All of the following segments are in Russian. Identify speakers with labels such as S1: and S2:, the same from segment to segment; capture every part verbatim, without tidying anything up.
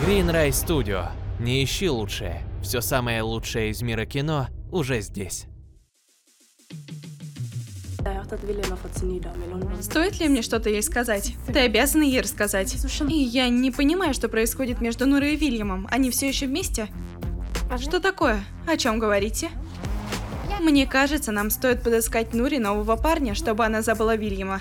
S1: Greenray Studio. Не ищи лучшее. Все самое лучшее из мира кино уже здесь.
S2: Стоит ли мне что-то ей сказать? Ты обязана ей рассказать. И я не понимаю, что происходит между Нурой и Вильямом. Они все еще вместе? Что такое? О чем говорите? Мне кажется, нам стоит подыскать Нуре нового парня, чтобы она забыла Вильяма.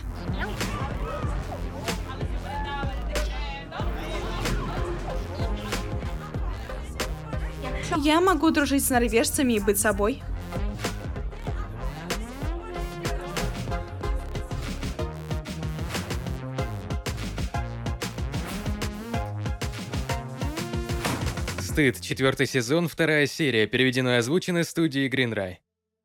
S2: Я могу дружить с норвежцами и быть собой.
S3: Стыд, четвертый сезон, вторая серия, переведено и озвучено студией Greenray.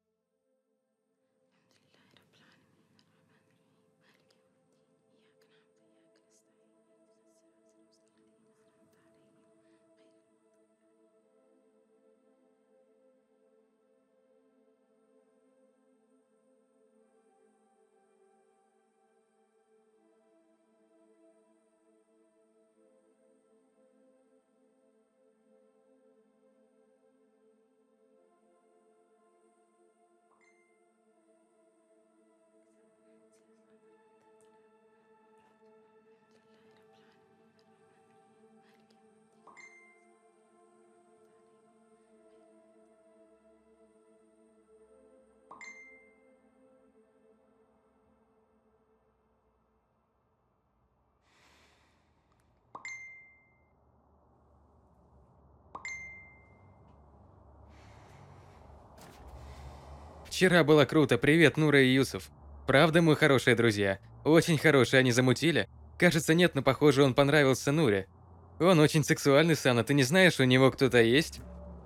S3: Вчера было круто, привет, Нура и Юсуф. Правда, мы хорошие друзья? Очень хорошие, они замутили? Кажется, нет, но похоже, он понравился Нуре. Он очень сексуальный, Сана, ты не знаешь, у него кто-то есть?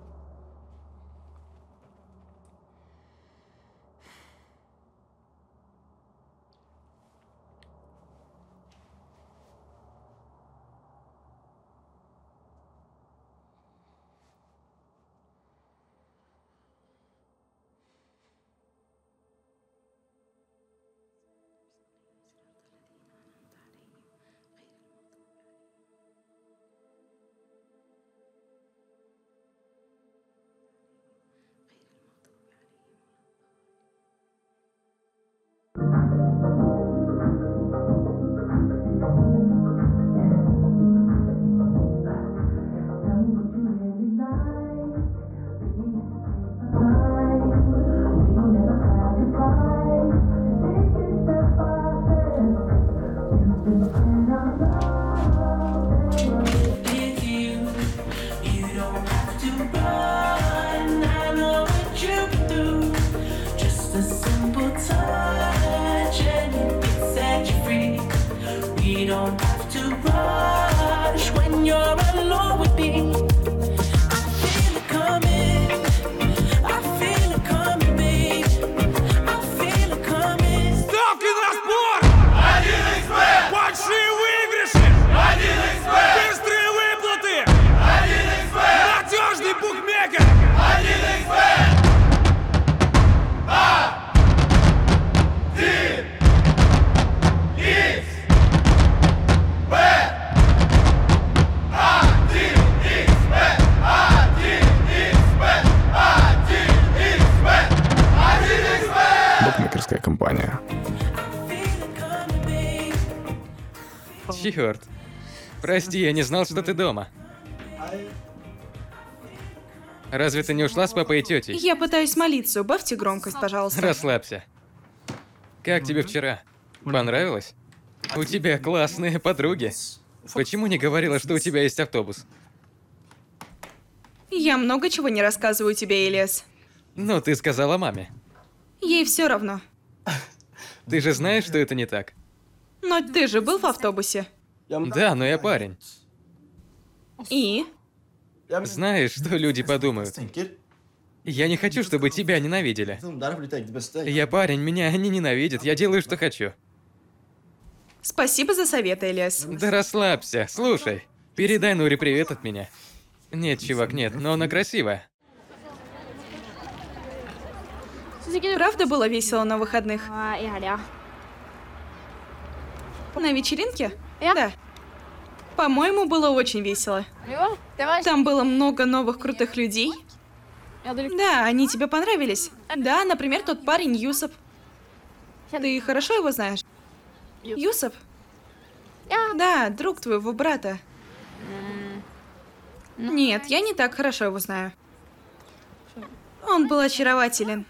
S4: Компания.
S3: Чёрт. Прости, я не знал, что ты дома. Разве ты не ушла с папой и тетей?
S2: Я пытаюсь молиться, убавьте громкость, пожалуйста.
S3: Расслабься. Как тебе вчера? Понравилось? У тебя классные подруги. Почему не говорила, что у тебя есть автобус?
S2: Я много чего не рассказываю тебе, Элиас.
S3: Ну, ты сказала маме.
S2: Ей все равно.
S3: Ты же знаешь, что это не так?
S2: Но ты же был в автобусе.
S3: Да, но я парень.
S2: И?
S3: Знаешь, что люди подумают? Я не хочу, чтобы тебя ненавидели. Я парень, меня не ненавидят, я делаю, что хочу.
S2: Спасибо за совет, Элиас.
S3: Да расслабься, слушай. Передай Нуре привет от меня. Нет, чувак, нет, но она красивая.
S2: Правда было весело на выходных? На вечеринке? Да. По-моему, было очень весело.
S4: Jo, det var
S2: Там было много новых крутых людей.
S4: Jeg hadde lyst
S2: Да, они тебе понравились. Да, например, тот парень Юсоп. Ты хорошо его знаешь? Юсоп?
S4: Ja.
S2: Да, друг твоего брата. Нет, я не так хорошо его знаю. Он был очарователен.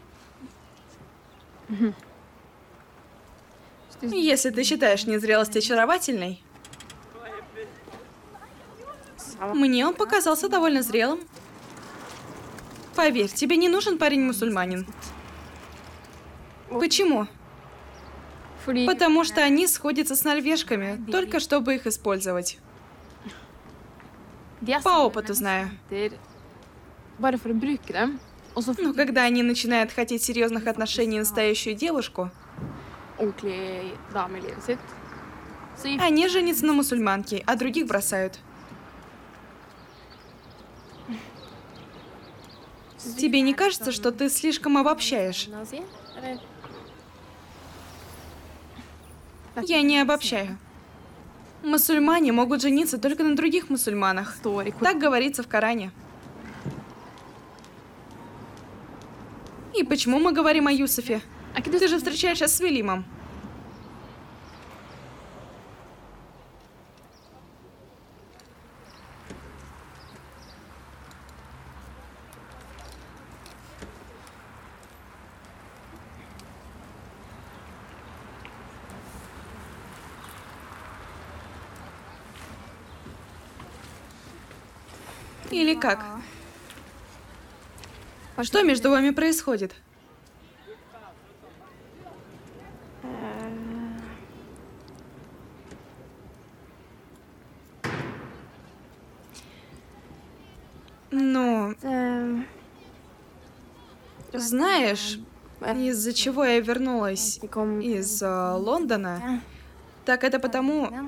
S2: Если ты считаешь незрелость очаровательной, мне он показался довольно зрелым. Поверь, тебе не нужен парень-мусульманин. Почему?
S4: Fordi
S2: Потому что они сходятся с норвежками, только чтобы их использовать.
S4: de er
S2: По
S4: sammen
S2: опыту
S4: med
S2: знаю.
S4: jenter Bare for å bruke dem. Og så
S2: Но
S4: får de
S2: когда они начинают хотеть серьезных отношений и настоящую девушку,
S4: ordentlig dame i livet sitt. Så gifter
S2: они женятся на мусульманке, а других бросают. Тебе не кажется, что ты слишком обобщаешь?
S4: de seg. Eller
S2: Я не обобщаю. Мусульмане могут жениться только на других мусульманах.
S4: står i kor...
S2: Так говорится в Коране. И почему мы говорим о Юсофе?
S4: Er ikke du
S2: Ты же встречаешься с Вильямом. Или как? Что между вами происходит? Ну,
S4: Ehm,
S2: знаешь, из-за чего я вернулась
S4: de kom
S2: из э, Лондона, так это потому,
S4: Ja.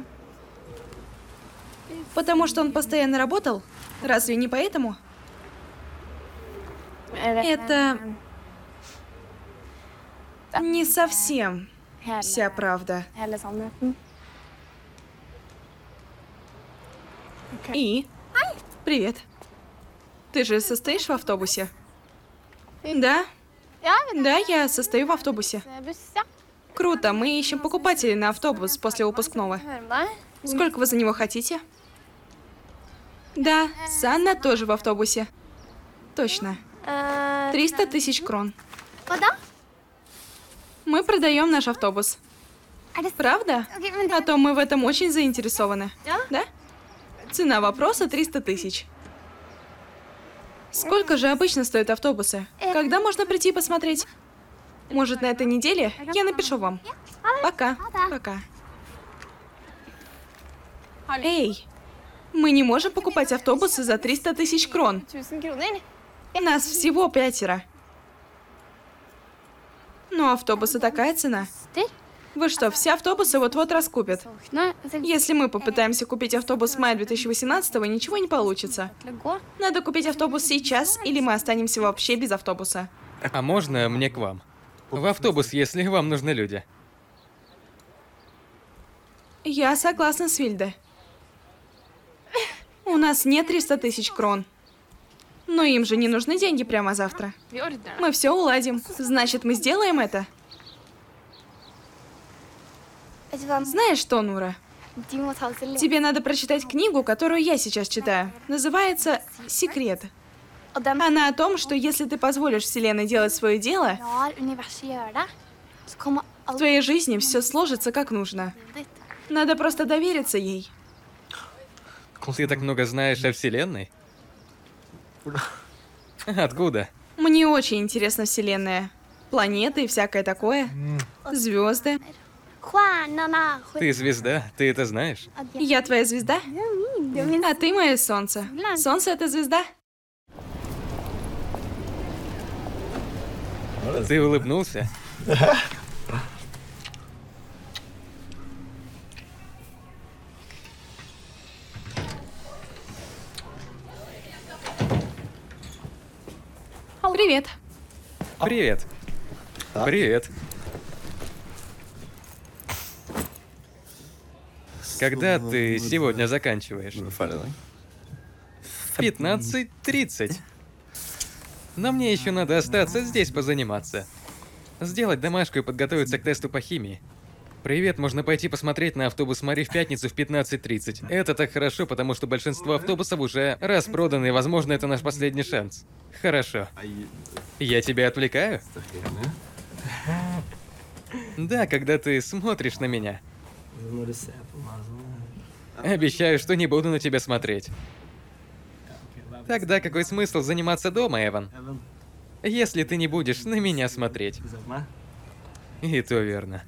S2: потому что он постоянно работал? Разве не поэтому?
S4: Eller,
S2: Это
S4: ehm,
S2: не совсем
S4: hele,
S2: вся правда.
S4: hele sannheten.
S2: И? Привет. Ты же состоишь в автобусе? Да,
S4: Ja, men
S2: да, я состою в автобусе.
S4: det er buss, ja.
S2: Круто, мы ищем покупателей на автобус после выпускного.
S4: Hører med deg.
S2: Сколько вы за него хотите? Да, Санна тоже в автобусе. Точно.
S4: Eh,
S2: триста тысяч крон.
S4: Hva da?
S2: Мы продаем наш автобус.
S4: Er det
S2: Правда?
S4: Ok, men
S2: А то мы в этом очень заинтересованы.
S4: Ja.
S2: Да? Цена вопроса триста тысяч. Сколько же обычно стоят автобусы? Когда можно прийти посмотреть? Может, на этой неделе? Я напишу вам. Пока. Пока. Эй, мы не можем покупать автобусы за триста тысяч крон.
S4: tusen kroner.
S2: Нас всего пятеро. Но автобусы такая цена.
S4: Styr.
S2: Вы что, все автобусы вот-вот раскупят?
S4: Solgt nå.
S2: Если мы попытаемся купить автобус в мае две тысячи восемнадцатого, ничего не получится.
S4: Til å gå.
S2: Надо купить автобус сейчас, или мы останемся вообще без автобуса.
S3: А можно мне к вам? В автобус, если вам нужны люди.
S2: Я согласна с Вильде. У нас нет триста тысяч крон. Но им же не нужны деньги прямо завтра.
S4: Vi ordner det.
S2: Мы все уладим. Значит, мы сделаем это.
S4: Vet du hva?
S2: Знаешь что, Нура?
S4: De må ta det til
S2: Тебе надо прочитать книгу, которую я сейчас читаю. Называется «Секрет».
S4: Og den
S2: Она о том, что если ты позволишь Вселенной делать свое дело,
S4: lar universet gjøre det, så kommer
S2: в
S4: alt
S2: твоей жизни все сложится как нужно.
S4: ditt.
S2: Надо просто довериться ей.
S3: Ты так много знаешь о Вселенной? Откуда?
S2: Мне очень интересна Вселенная. Планеты и всякое такое. Звезды.
S4: Stjärnorna,
S3: Ты звезда, ты это знаешь?
S2: Я твоя звезда,
S4: Det er min
S2: а ты мое солнце. Солнце — это звезда.
S3: Ты улыбнулся?
S2: Привет.
S3: Привет. Привет. Когда ты сегодня заканчиваешь?
S5: Ferdig, da.
S3: пятнадцать тридцать. Но мне еще надо остаться здесь позаниматься. Сделать домашку и подготовиться к тесту по химии. Привет, можно пойти посмотреть на автобус Мари в пятницу в пятнадцать тридцать. Это так хорошо, потому что большинство автобусов уже распроданы, и, возможно, это наш последний шанс. Хорошо. Я тебя отвлекаю? Да, когда ты смотришь на меня. Обещаю, что не буду на тебя смотреть. Тогда какой смысл заниматься дома, Эван? Если ты не будешь на меня смотреть. И то верно.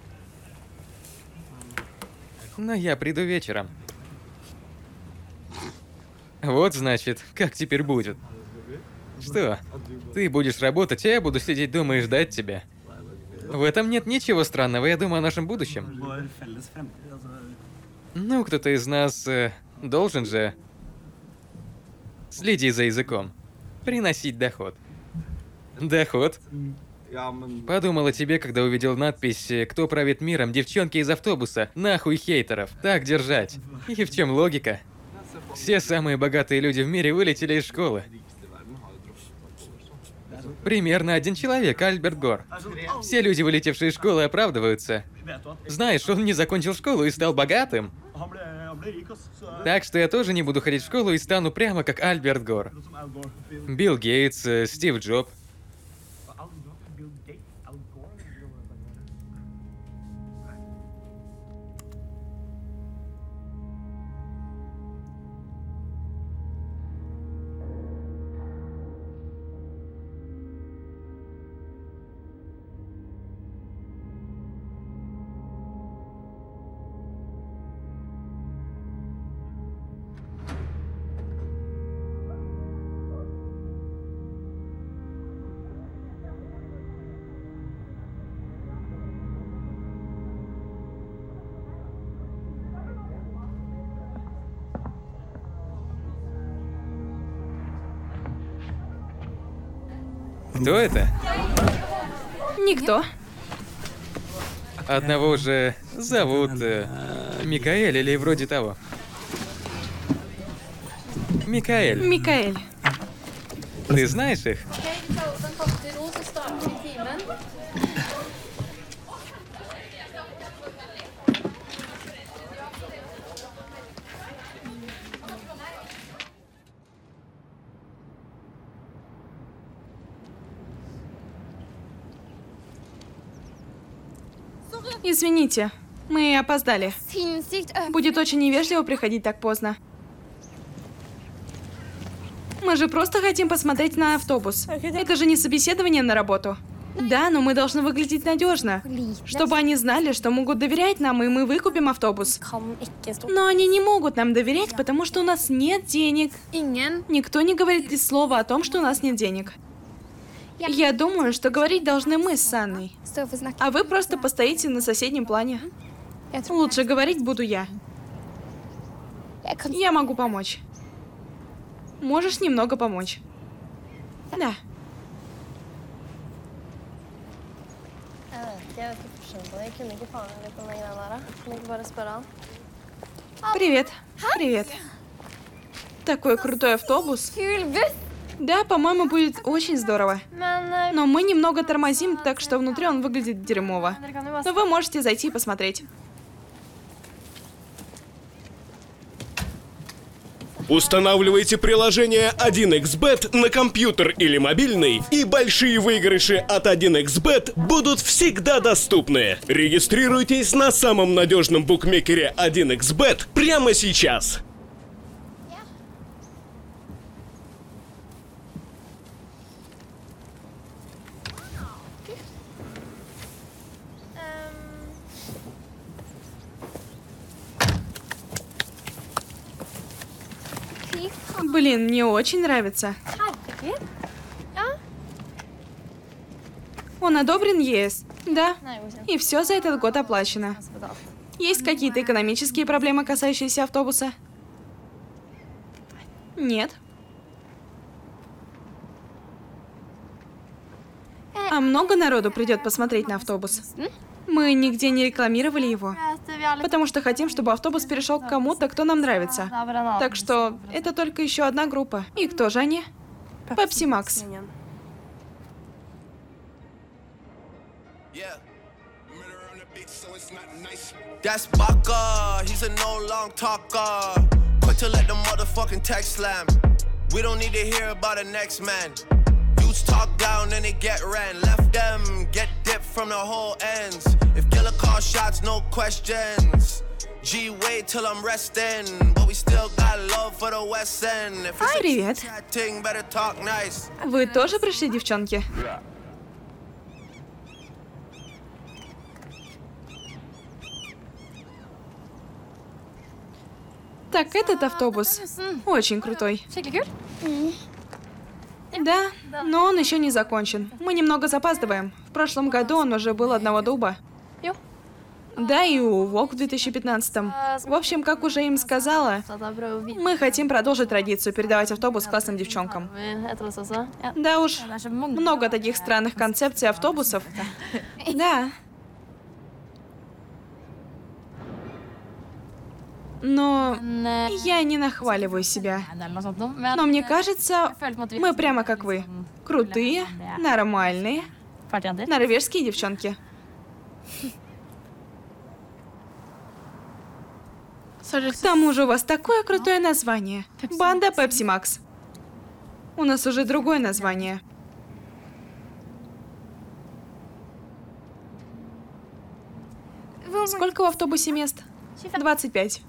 S3: Но я приду вечером. Вот значит, как теперь будет. Что? Ты будешь работать, а я буду сидеть дома и ждать тебя. В этом нет ничего странного, я думаю о нашем будущем. Ну, кто-то из нас э, должен же... Следи за языком. Приносить доход. Доход? Подумал о тебе, когда увидел надпись «Кто правит миром? Девчонки из автобуса. Нахуй хейтеров. Так держать». И в чем логика? Все самые богатые люди в мире вылетели из школы. Примерно один человек, Альберт Гор. Все люди, вылетевшие из школы, оправдываются. Знаешь, он не закончил школу и стал богатым. Так что я тоже не буду ходить в школу и стану прямо как Альберт Гор. Билл Гейтс, э, Стив Джоб. Кто это?
S2: Никто.
S3: Одного же зовут э, Микаэль или вроде того. Микаэль.
S2: Микаэль.
S3: Ты знаешь их?
S2: Извините, мы опоздали.
S6: Sinnssykt ö-
S2: Будет очень невежливо приходить так поздно. Мы же просто хотим посмотреть на автобус. Это же не собеседование на работу. Да, но мы должны выглядеть надежно, чтобы они знали, что могут доверять нам, и мы выкупим автобус.
S6: kan ikke stå.
S2: Но они не могут нам доверять, потому что у нас нет денег.
S6: Ingen.
S2: Никто не говорит и слова о том, что у нас нет денег. Я думаю, что говорить должны мы с Анной.
S6: Stå for snakk.
S2: А вы просто постоите на соседнем плане.
S6: Jeg tror
S2: Лучше говорить буду я.
S6: jeg kan
S2: Я могу помочь. Можешь немного помочь? Да.
S7: Jeg vet ikke forskjell på det. Jeg kunne ikke faen meg litt om de greiene der. da. Kan ikke bare spørre han?
S2: Привет. Привет. Такой крутой автобус.
S6: Kul buss!
S2: Да, по-моему, будет очень здорово.
S6: Men eh,
S2: Но мы немного тормозим, так что внутри он выглядит дерьмово.
S6: dere kan jo bare
S2: Но вы можете зайти и посмотреть.
S8: Устанавливайте приложение один икс бет на компьютер или мобильный, и большие выигрыши от один икс бет будут всегда доступны. Регистрируйтесь на самом надежном букмекере один икс бет прямо сейчас.
S6: fy faen.
S2: Блин, мне очень нравится.
S6: Herregud. Ja.
S2: Он одобрен ЕС. Да.
S6: Nei, godkjent.
S2: И все за этот год оплачено.
S6: Altså betalt.
S2: Есть какие-то экономические проблемы, касающиеся автобуса? Нет. А много народу придет посмотреть на автобус? Мы нигде не рекламировали его, потому что хотим, чтобы автобус перешел к кому-то, кто нам нравится. Так что это только еще одна группа. И кто же они? Pepsi Max.
S5: That's Baka, he's a no long talker. Quick to let the motherfucking text slam. We don't need to hear about the next man. Youths talk down and they get ran. Left them, get dipped from the whole ends. If killer call shots, no questions. G, wait till I'm resting. But we still got love for the West End. If it's a
S2: Привет.
S5: chatting, better talk nice.
S2: Вы тоже пришли, девчонки? Так, этот автобус очень крутой.
S6: Skikkelig kult.
S2: Да, но он еще не закончен. Мы немного запаздываем. В прошлом году он уже был одного дуба.
S6: Jo.
S2: Да, и у Вок в две тысячи пятнадцатом. В общем, как уже им сказала,
S6: Så da prøver vi
S2: мы хотим продолжить традицию передавать автобус классным девчонкам.
S6: etter oss også. Ja.
S2: Да уж,
S6: Det er så mange.
S2: много таких странных концепций автобусов. Да. Но
S6: Men, eh,
S2: я не нахваливаю себя.
S6: eller noe sånt noe. Men
S2: Но мне
S6: eh,
S2: кажется,
S6: jeg føler på en måte vi
S2: мы прямо как вы. Крутые, нормальные,
S6: partyjenter.
S2: норвежские девчонки. К тому же у вас такое крутое название. Банда Pepsi Max. У нас уже другое название. Сколько в автобусе мест? двадцать пять.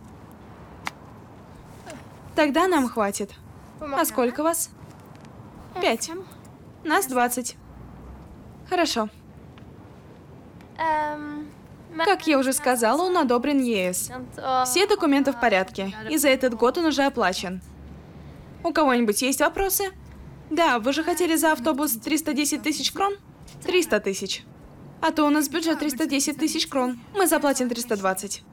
S2: Тогда нам хватит. А сколько вас? Пять. Нас двадцать. Хорошо.
S6: Ehm, men-
S2: Как я уже сказала, он одобрен ЕС.
S6: Og-
S2: Все документы в порядке, и за этот год он уже оплачен. У кого-нибудь есть вопросы? Да, вы же хотели за автобус триста десять тысяч крон? триста тысяч. А то у нас бюджет триста десять тысяч крон. Мы заплатим триста двадцать.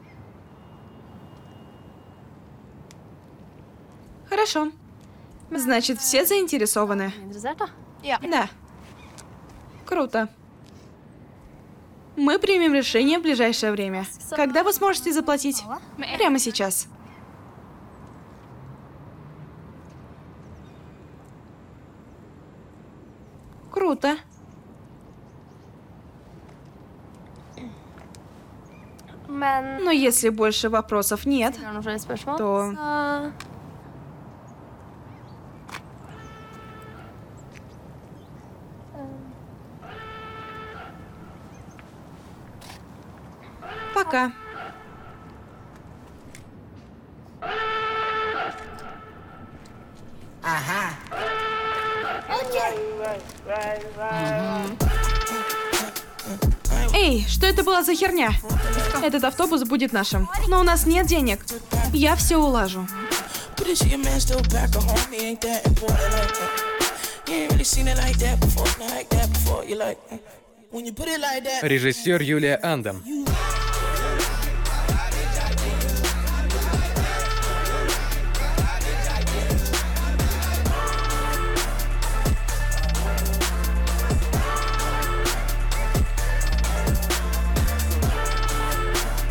S2: Хорошо. Значит, все заинтересованы.
S6: Interessert, da?
S2: Да. Круто. Мы примем решение в ближайшее время. Когда вы сможете заплатить? Прямо сейчас. Круто.
S6: Men
S2: Но если больше вопросов нет,
S6: har du noen flere spørsmål?
S2: то...
S6: Så
S2: Пока. Эй, что это была за херня? Этот автобус будет нашим. Но у нас нет денег. Я все улажу.
S9: But is your man still back at home? He ain't that important like that. You ain't really seen it like that before, not like that before. You like when you put it like that.
S3: Режиссер Юлия Андам.